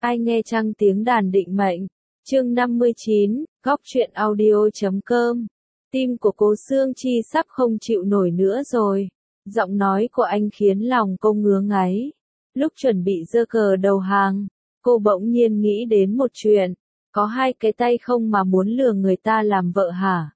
Ai nghe chăng tiếng đàn định mệnh. Chương 59, góc truyện audio.com. Tim của Cố Xương Chi sắp không chịu nổi nữa rồi. Giọng nói của anh khiến lòng cô ngứa ngáy. Lúc chuẩn bị giơ cờ đầu hàng, cô bỗng nhiên nghĩ đến một chuyện. Có hai cái tay không mà muốn lừa người ta làm vợ hả?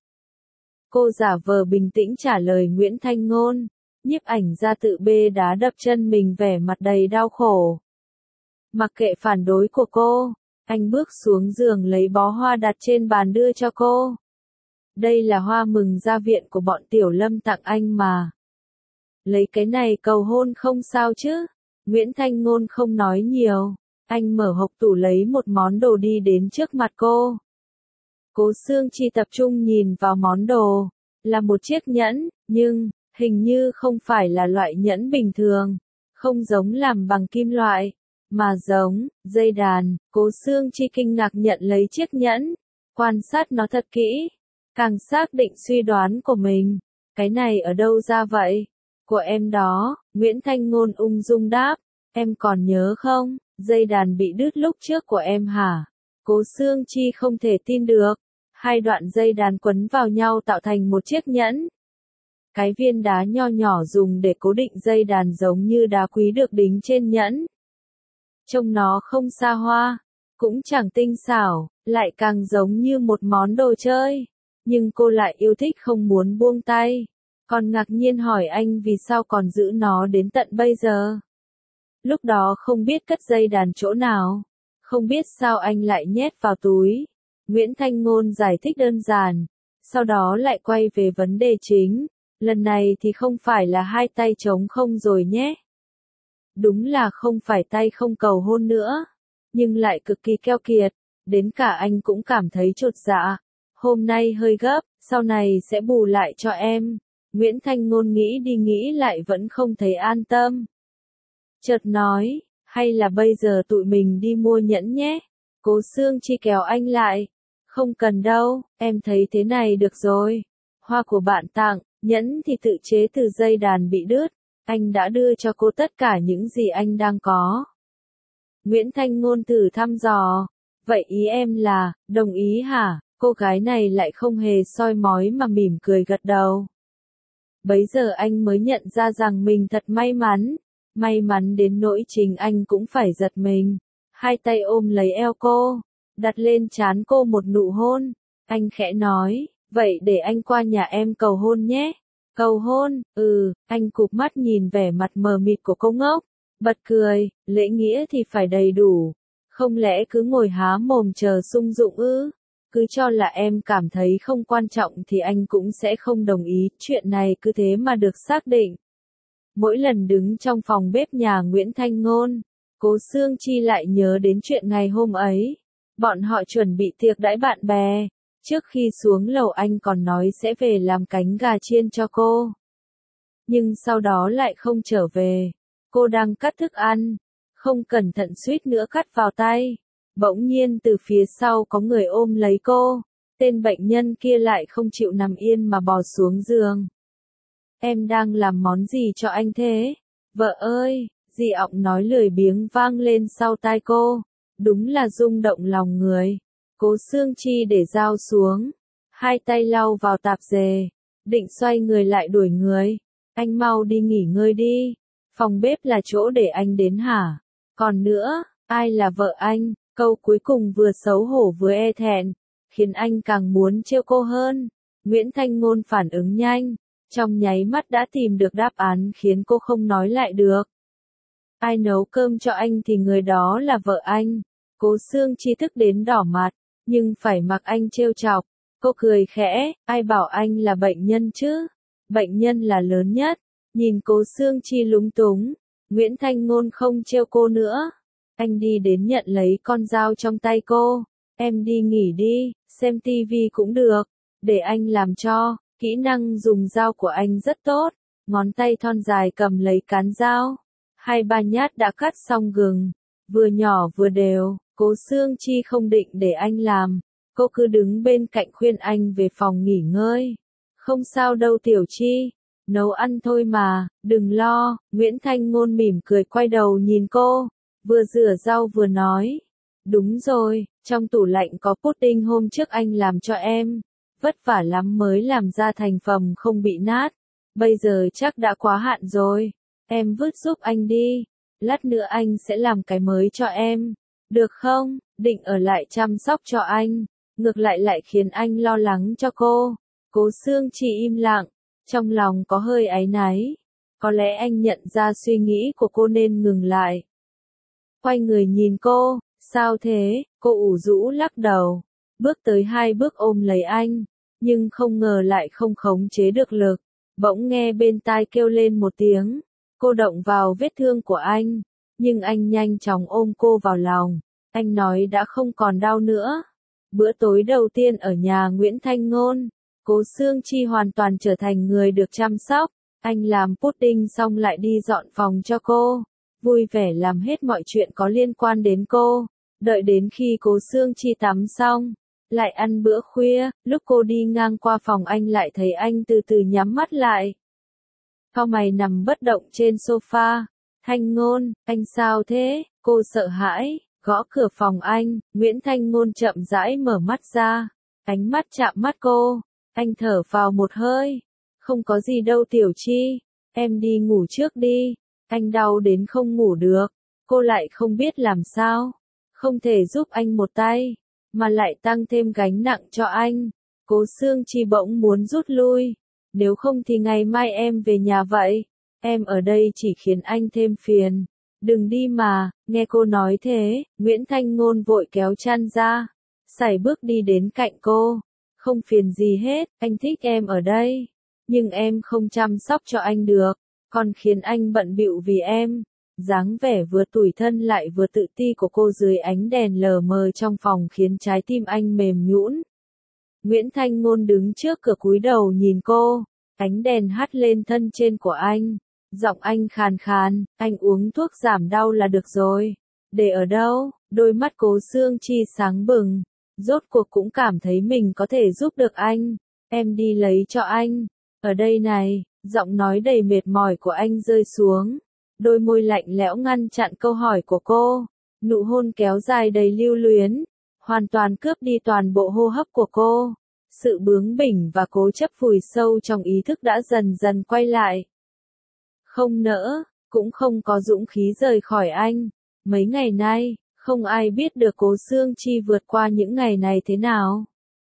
Cô giả vờ bình tĩnh trả lời Nguyễn Thanh Ngôn. Nhiếp ảnh ra tự bê đá đập chân mình, vẻ mặt đầy đau khổ. Mặc kệ phản đối của cô, anh bước xuống giường lấy bó hoa đặt trên bàn đưa cho cô. Đây là hoa mừng ra viện của bọn Tiểu Lâm tặng anh mà. Lấy cái này cầu hôn không sao chứ? Nguyễn Thanh Ngôn không nói nhiều. Anh mở hộc tủ lấy một món đồ đi đến trước mặt cô. Cố Xương Chi tập trung nhìn vào món đồ. Là một chiếc nhẫn, nhưng hình như không phải là loại nhẫn bình thường. Không giống làm bằng kim loại, mà giống dây đàn. Cố Xương Chi kinh ngạc nhận lấy chiếc nhẫn, quan sát nó thật kỹ, càng xác định suy đoán của mình. Cái này ở đâu ra vậy? Của em đó, Nguyễn Thanh Ngôn ung dung đáp. Em còn nhớ không, dây đàn bị đứt lúc trước của em hả? Cố Xương Chi không thể tin được. Hai đoạn dây đàn quấn vào nhau tạo thành một chiếc nhẫn. Cái viên đá nho nhỏ dùng để cố định dây đàn giống như đá quý được đính trên nhẫn. Trông nó không xa hoa, cũng chẳng tinh xảo, lại càng giống như một món đồ chơi. Nhưng cô lại yêu thích không muốn buông tay. Còn ngạc nhiên hỏi anh vì sao còn giữ nó đến tận bây giờ. Lúc đó không biết cất dây đàn chỗ nào, không biết sao anh lại nhét vào túi. Nguyễn Thanh Ngôn giải thích đơn giản, sau đó lại quay về vấn đề chính. Lần này thì không phải là hai tay trống không rồi nhé. Đúng là không phải tay không cầu hôn nữa, nhưng lại cực kỳ keo kiệt, đến cả anh cũng cảm thấy chột dạ. Hôm nay hơi gấp, sau này sẽ bù lại cho em. Nguyễn Thanh Ngôn nghĩ đi nghĩ lại vẫn không thấy an tâm. Chợt nói, hay là bây giờ tụi mình đi mua nhẫn nhé. Cố Xương Chi kéo anh lại. Không cần đâu, em thấy thế này được rồi. Hoa của bạn tặng, nhẫn thì tự chế từ dây đàn bị đứt. Anh đã đưa cho cô tất cả những gì anh đang có. Nguyễn Thanh Ngôn thử thăm dò. Vậy ý em là, đồng ý hả? Cô gái này lại không hề soi mói mà mỉm cười gật đầu. Bấy giờ anh mới nhận ra rằng mình thật may mắn. May mắn đến nỗi chính anh cũng phải giật mình. Hai tay ôm lấy eo cô, đặt lên trán cô một nụ hôn. Anh khẽ nói, vậy để anh qua nhà em cầu hôn nhé. Cầu hôn, anh cụp mắt nhìn vẻ mặt mờ mịt của cô ngốc, bật cười, lễ nghĩa thì phải đầy đủ. Không lẽ cứ ngồi há mồm chờ sung dụng ư? Cứ cho là em cảm thấy không quan trọng thì anh cũng sẽ không đồng ý, chuyện này cứ thế mà được xác định. Mỗi lần đứng trong phòng bếp nhà Nguyễn Thanh Ngôn, Cố Xương Chi lại nhớ đến chuyện ngày hôm ấy. Bọn họ chuẩn bị tiệc đãi bạn bè. Trước khi xuống lầu anh còn nói sẽ về làm cánh gà chiên cho cô. Nhưng sau đó lại không trở về. Cô đang cắt thức ăn, không cẩn thận suýt nữa cắt vào tay. Bỗng nhiên từ phía sau có người ôm lấy cô. Tên bệnh nhân kia lại không chịu nằm yên mà bò xuống giường. Em đang làm món gì cho anh thế? Vợ ơi, dị ọng nói lười biếng vang lên sau tai cô. Đúng là rung động lòng người. Cố Xương Chi để dao xuống, hai tay lau vào tạp dề, định xoay người lại đuổi người. Anh mau đi nghỉ ngơi đi, phòng bếp là chỗ để anh đến hả? Còn nữa, ai là vợ anh? Câu cuối cùng vừa xấu hổ vừa e thẹn, khiến anh càng muốn trêu cô hơn. Nguyễn Thanh Ngôn phản ứng nhanh, trong nháy mắt đã tìm được đáp án khiến cô không nói lại được. Ai nấu cơm cho anh thì người đó là vợ anh. Cố Xương Chi tức đến đỏ mặt, nhưng phải mặc anh trêu chọc. Cô cười khẽ, ai bảo anh là bệnh nhân chứ? Bệnh nhân là lớn nhất. Nhìn Cố Xương Chi lúng túng, Nguyễn Thanh Ngôn không trêu cô nữa. Anh đi đến nhận lấy con dao trong tay cô. Em đi nghỉ đi, xem tivi cũng được. Để anh làm cho, kỹ năng dùng dao của anh rất tốt. Ngón tay thon dài cầm lấy cán dao. 2-3 nhát đã cắt xong gừng, vừa nhỏ vừa đều. Cố Xương Chi không định để anh làm. Cô cứ đứng bên cạnh khuyên anh về phòng nghỉ ngơi. Không sao đâu Tiểu Chi, nấu ăn thôi mà, đừng lo. Nguyễn Thanh Ngôn mỉm cười quay đầu nhìn cô, vừa rửa rau vừa nói. Đúng rồi, trong tủ lạnh có pudding hôm trước anh làm cho em. Vất vả lắm mới làm ra thành phẩm không bị nát. Bây giờ chắc đã quá hạn rồi. Em vứt giúp anh đi. Lát nữa anh sẽ làm cái mới cho em. Được không? Định ở lại chăm sóc cho anh. Ngược lại lại khiến anh lo lắng cho cô. Cố Sương Chi im lặng. Trong lòng có hơi áy náy. Có lẽ anh nhận ra suy nghĩ của cô nên ngừng lại. Quay người nhìn cô. Sao thế? Cô ủ rũ lắc đầu. Bước tới 2 bước ôm lấy anh. Nhưng không ngờ lại không khống chế được lực. Bỗng nghe bên tai kêu lên một tiếng. Cô động vào vết thương của anh. Nhưng anh nhanh chóng ôm cô vào lòng. Anh nói đã không còn đau nữa. Bữa tối đầu tiên ở nhà Nguyễn Thanh Ngôn. Cố Sương Chi hoàn toàn trở thành người được chăm sóc. Anh làm pudding xong lại đi dọn phòng cho cô. Vui vẻ làm hết mọi chuyện có liên quan đến cô. Đợi đến khi Cố Sương Chi tắm xong. Lại ăn bữa khuya, lúc cô đi ngang qua phòng anh lại thấy anh từ từ nhắm mắt lại. Cau mày nằm bất động trên sofa. Thanh Ngôn, anh sao thế? Cô sợ hãi, gõ cửa phòng anh. Nguyễn Thanh Ngôn chậm rãi mở mắt ra. Ánh mắt chạm mắt cô. Anh thở vào một hơi. Không có gì đâu Tiểu Chi. Em đi ngủ trước đi. Anh đau đến không ngủ được. Cô lại không biết làm sao. Không thể giúp anh một tay. Mà lại tăng thêm gánh nặng cho anh. Cố Sương Chi bỗng muốn rút lui. Nếu không thì ngày mai em về nhà vậy. Em ở đây chỉ khiến anh thêm phiền. Đừng đi mà, nghe cô nói thế, Nguyễn Thanh Ngôn vội kéo chăn ra. Sải bước đi đến cạnh cô. Không phiền gì hết, anh thích em ở đây. Nhưng em không chăm sóc cho anh được. Còn khiến anh bận bịu vì em. Dáng vẻ vừa tủi thân lại vừa tự ti của cô dưới ánh đèn lờ mờ trong phòng khiến trái tim anh mềm nhũn. Nguyễn Thanh Ngôn đứng trước cửa cúi đầu nhìn cô. Ánh đèn hắt lên thân trên của anh. Giọng anh khàn khàn, anh uống thuốc giảm đau là được rồi. Để ở đâu? Đôi mắt Cố Sương Chi sáng bừng. Rốt cuộc cũng cảm thấy mình có thể giúp được anh. Em đi lấy cho anh. Ở đây này, giọng nói đầy mệt mỏi của anh rơi xuống. Đôi môi lạnh lẽo ngăn chặn câu hỏi của cô. Nụ hôn kéo dài đầy lưu luyến. Hoàn toàn cướp đi toàn bộ hô hấp của cô. Sự bướng bỉnh và cố chấp vùi sâu trong ý thức đã dần dần quay lại. Không nỡ, cũng không có dũng khí rời khỏi anh. Mấy ngày nay, không ai biết được Cố Sương Chi vượt qua những ngày này thế nào.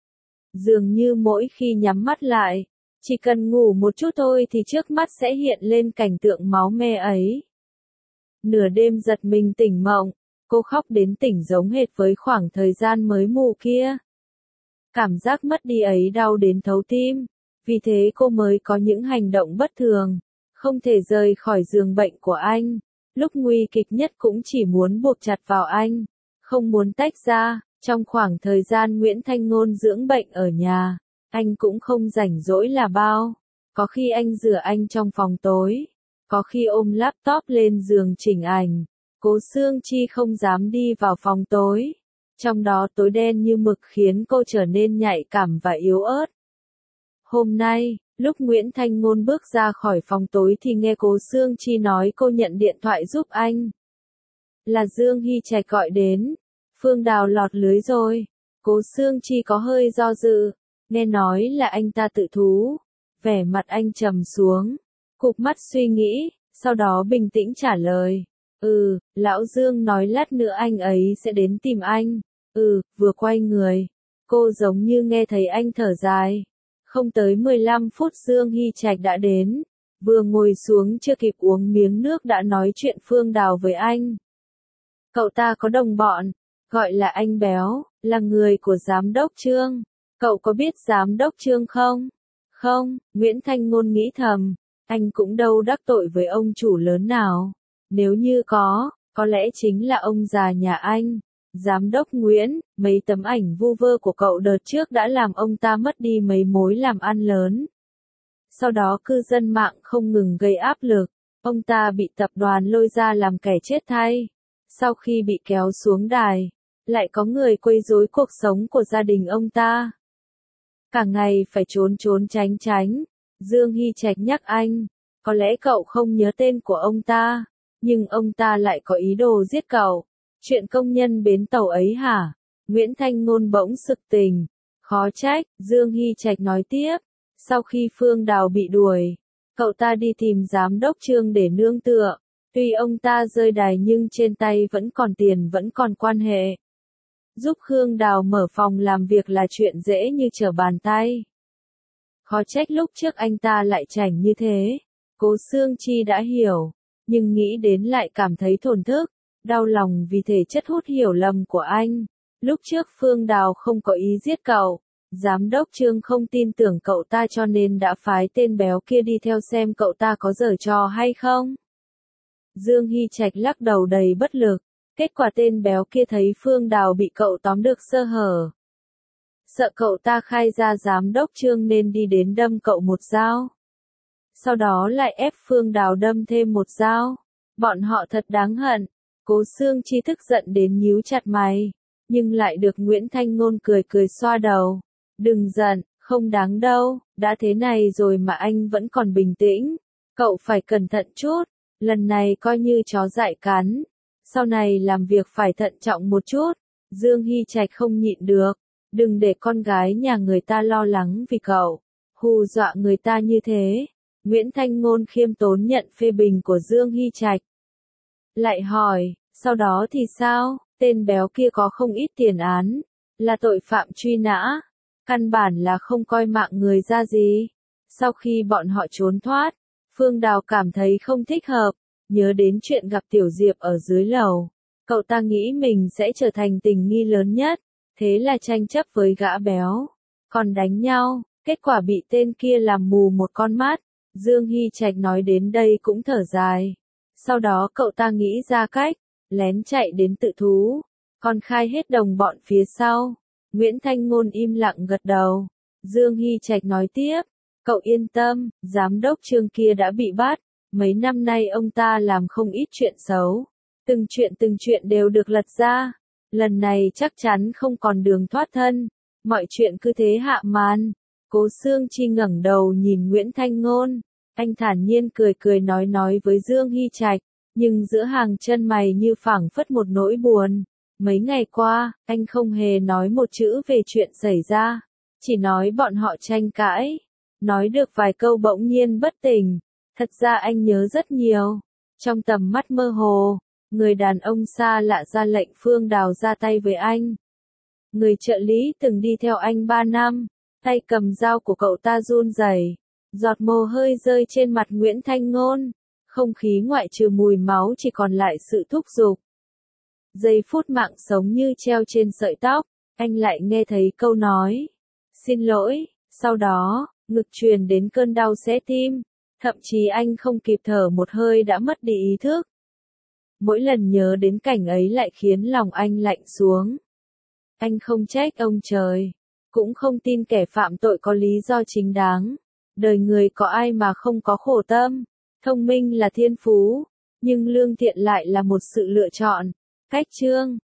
Dường như mỗi khi nhắm mắt lại, chỉ cần ngủ một chút thôi thì trước mắt sẽ hiện lên cảnh tượng máu me ấy. Nửa đêm giật mình tỉnh mộng, cô khóc đến tỉnh giống hệt với khoảng thời gian mới mù kia. Cảm giác mất đi ấy đau đến thấu tim, vì thế cô mới có những hành động bất thường, không thể rời khỏi giường bệnh của anh. Lúc nguy kịch nhất cũng chỉ muốn buộc chặt vào anh, không muốn tách ra. Trong khoảng thời gian Nguyễn Thanh Ngôn dưỡng bệnh ở nhà, anh cũng không rảnh rỗi là bao. Có khi anh rửa anh trong phòng tối, có khi ôm laptop lên giường chỉnh ảnh. Cố Sương Chi không dám đi vào phòng tối. Trong đó tối đen như mực khiến cô trở nên nhạy cảm và yếu ớt. Hôm nay, lúc Nguyễn Thanh Ngôn bước ra khỏi phòng tối thì nghe Cố Sương Chi nói cô nhận điện thoại giúp anh. Là Dương Hy Trạch gọi đến. Phương Đào lọt lưới rồi. Cố Sương Chi có hơi do dự. Nghe nói là anh ta tự thú. Vẻ mặt anh trầm xuống. Cụp mắt suy nghĩ, sau đó bình tĩnh trả lời. Lão Dương nói lát nữa anh ấy sẽ đến tìm anh. Vừa quay người. Cô giống như nghe thấy anh thở dài. Không tới 15 phút Dương Hy Trạch đã đến. Vừa ngồi xuống chưa kịp uống miếng nước đã nói chuyện Phương Đào với anh. Cậu ta có đồng bọn, gọi là anh Béo, là người của giám đốc Trương. Cậu có biết giám đốc Trương không? Không, Nguyễn Thanh Ngôn nghĩ thầm. Anh cũng đâu đắc tội với ông chủ lớn nào. Nếu như có lẽ chính là ông già nhà anh. Giám đốc Nguyễn, mấy tấm ảnh vu vơ của cậu đợt trước đã làm ông ta mất đi mấy mối làm ăn lớn. Sau đó cư dân mạng không ngừng gây áp lực. Ông ta bị tập đoàn lôi ra làm kẻ chết thay. Sau khi bị kéo xuống đài, lại có người quấy rối cuộc sống của gia đình ông ta. Cả ngày phải trốn tránh tránh. Dương Hy Trạch nhắc anh, có lẽ cậu không nhớ tên của ông ta, nhưng ông ta lại có ý đồ giết cậu. Chuyện công nhân bến tàu ấy hả? Nguyễn Thanh Ngôn bỗng sực tỉnh. Khó trách, Dương Hy Trạch nói tiếp. Sau khi Phương Đào bị đuổi, cậu ta đi tìm giám đốc Trương để nương tựa. Tuy ông ta rơi đài nhưng trên tay vẫn còn tiền, vẫn còn quan hệ. Giúp Khương Đào mở phòng làm việc là chuyện dễ như trở bàn tay. Khó trách lúc trước anh ta lại chảnh như thế. Cố Sương Chi đã hiểu, nhưng nghĩ đến lại cảm thấy thổn thức, đau lòng vì thể chất hút hiểu lầm của anh. Lúc trước Phương Đào không có ý giết cậu, giám đốc Trương không tin tưởng cậu ta cho nên đã phái tên béo kia đi theo xem cậu ta có giở trò hay không. Dương Hy Trạch lắc đầu đầy bất lực, kết quả tên béo kia thấy Phương Đào bị cậu tóm được sơ hở. Sợ cậu ta khai ra giám đốc Trương nên đi đến đâm cậu một dao. Sau đó lại ép Phương Đào đâm thêm một dao. Bọn họ thật đáng hận. Cố Sương Chi tức giận đến nhíu chặt mày, nhưng lại được Nguyễn Thanh Ngôn cười cười xoa đầu. Đừng giận, không đáng đâu, đã thế này rồi mà anh vẫn còn bình tĩnh. Cậu phải cẩn thận chút, lần này coi như chó dại cắn. Sau này làm việc phải thận trọng một chút. Dương Hy Trạch không nhịn được. Đừng để con gái nhà người ta lo lắng vì cậu, hù dọa người ta như thế. Nguyễn Thanh Ngôn khiêm tốn nhận phê bình của Dương Hy Trạch. Lại hỏi, sau đó thì sao? Tên béo kia có không ít tiền án, là tội phạm truy nã, căn bản là không coi mạng người ra gì. Sau khi bọn họ trốn thoát, Phương Đào cảm thấy không thích hợp, nhớ đến chuyện gặp Tiểu Diệp ở dưới lầu. Cậu ta nghĩ mình sẽ trở thành tình nghi lớn nhất, thế là tranh chấp với gã béo, còn đánh nhau, kết quả bị tên kia làm mù một con mắt. Dương Hy Trạch nói đến đây cũng thở dài. Sau đó cậu ta nghĩ ra cách, lén chạy đến tự thú, còn khai hết đồng bọn phía sau. Nguyễn Thanh Ngôn im lặng gật đầu. Dương Hy Trạch nói tiếp, cậu yên tâm, giám đốc Trương kia đã bị bắt, mấy năm nay ông ta làm không ít chuyện xấu. Từng chuyện đều được lật ra, lần này chắc chắn không còn đường thoát thân, mọi chuyện cứ thế hạ màn. Cố Sương Chi ngẩng đầu nhìn Nguyễn Thanh Ngôn, anh thản nhiên cười nói với Dương Hy Trạch, nhưng giữa hàng chân mày như phảng phất một nỗi buồn. Mấy ngày qua, anh không hề nói một chữ về chuyện xảy ra, chỉ nói bọn họ tranh cãi, nói được vài câu bỗng nhiên bất tỉnh. Thật ra anh nhớ rất nhiều. Trong tầm mắt mơ hồ, người đàn ông xa lạ ra lệnh Phương Đào ra tay với anh. Người trợ lý từng đi theo anh 3 năm, tay cầm dao của cậu ta run rẩy, giọt mồ hôi rơi trên mặt Nguyễn Thanh Ngôn. Không khí ngoại trừ mùi máu chỉ còn lại sự thúc giục. Giây phút mạng sống như treo trên sợi tóc, anh lại nghe thấy câu nói, xin lỗi, sau đó, ngực truyền đến cơn đau xé tim, thậm chí anh không kịp thở một hơi đã mất đi ý thức. Mỗi lần nhớ đến cảnh ấy lại khiến lòng anh lạnh xuống. Anh không trách ông trời, cũng không tin kẻ phạm tội có lý do chính đáng. Đời người có ai mà không có khổ tâm, thông minh là thiên phú, nhưng lương thiện lại là một sự lựa chọn. Cách chương